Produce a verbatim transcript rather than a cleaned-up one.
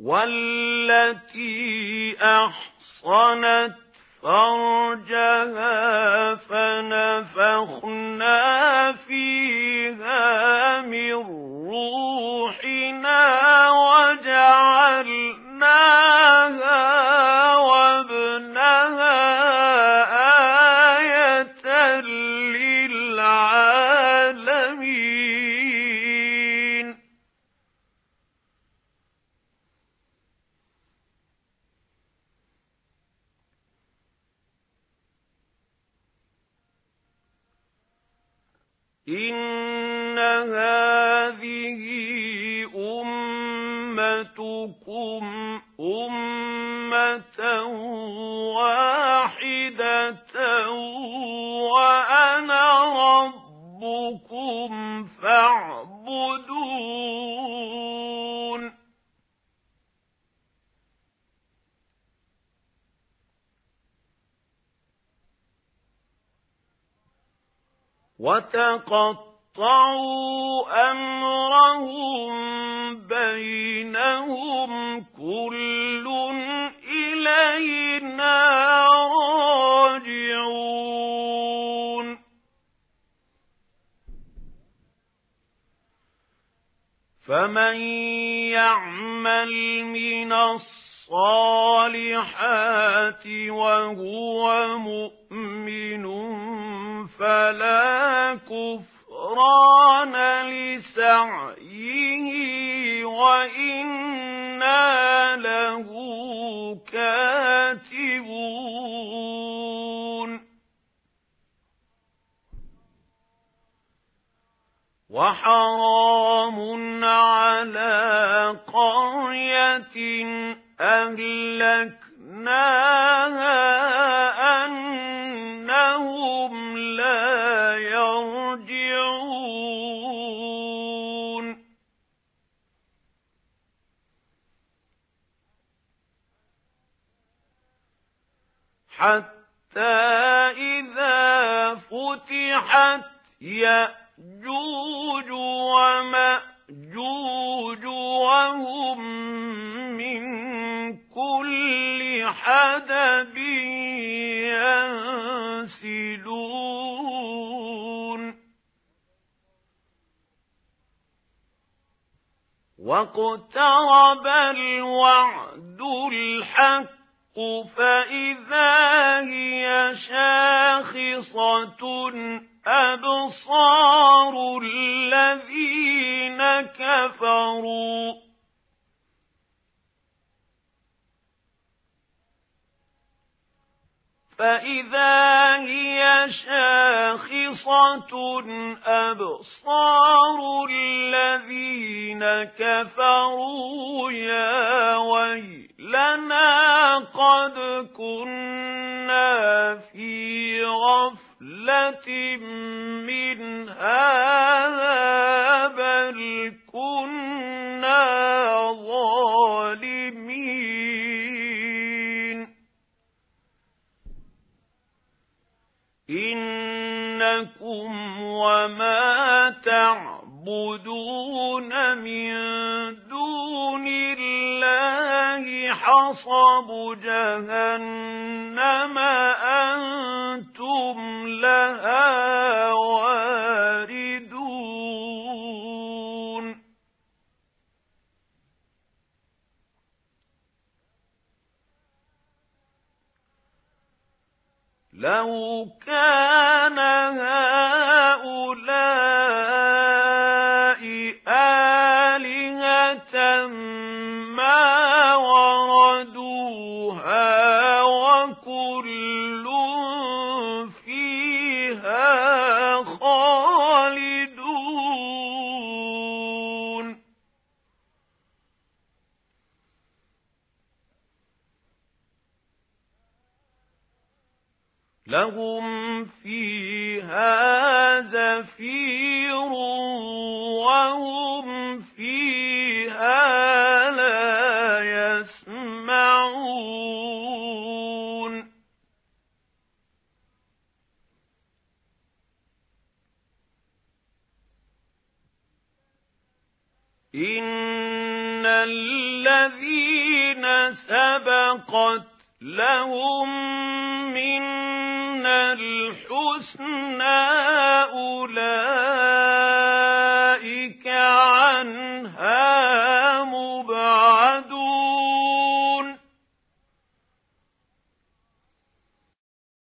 والتي أحصنت فرجها فنفخنا فيها من روحنا وجعلناها وابنها آية للعالمين. إن هذه أمتكم أمة واحدة وأنا ربكم فاعبدون. وتقطعوا أمرهم بينهم كل إلينا راجعون. فمن يعمل من الصالحات وهو مؤمن فلا كفران لسعيه وإنا له كاتبون. وحرام على قرية أهلكناها أنهم لا يرجعون. حتى إذا فتحت يأجوج ومأجوج وهم من كل حدب ينسلون. واقترب الوعد الحق فإذا هي شاخصة أبصار الذين كفروا فإذا هي شاخصة أبصار الذين كفروا يا ويلنا قد كنا في غفلة من هذا بل كنا ظالمين. إنكم وما تعبدون من دون الله حصب جهنم أنتم لها واردون. لو كان هؤلاء آلهة ما وردوها وكل فيها خالدون. لهم فيها زفير وهم فيها لا يسمعون. إن إِنَّ الَّذِينَ سَبَقَتْ لَهُم مِّنَّا الْحُسْنَى أُولَئِكَ عَنْهَا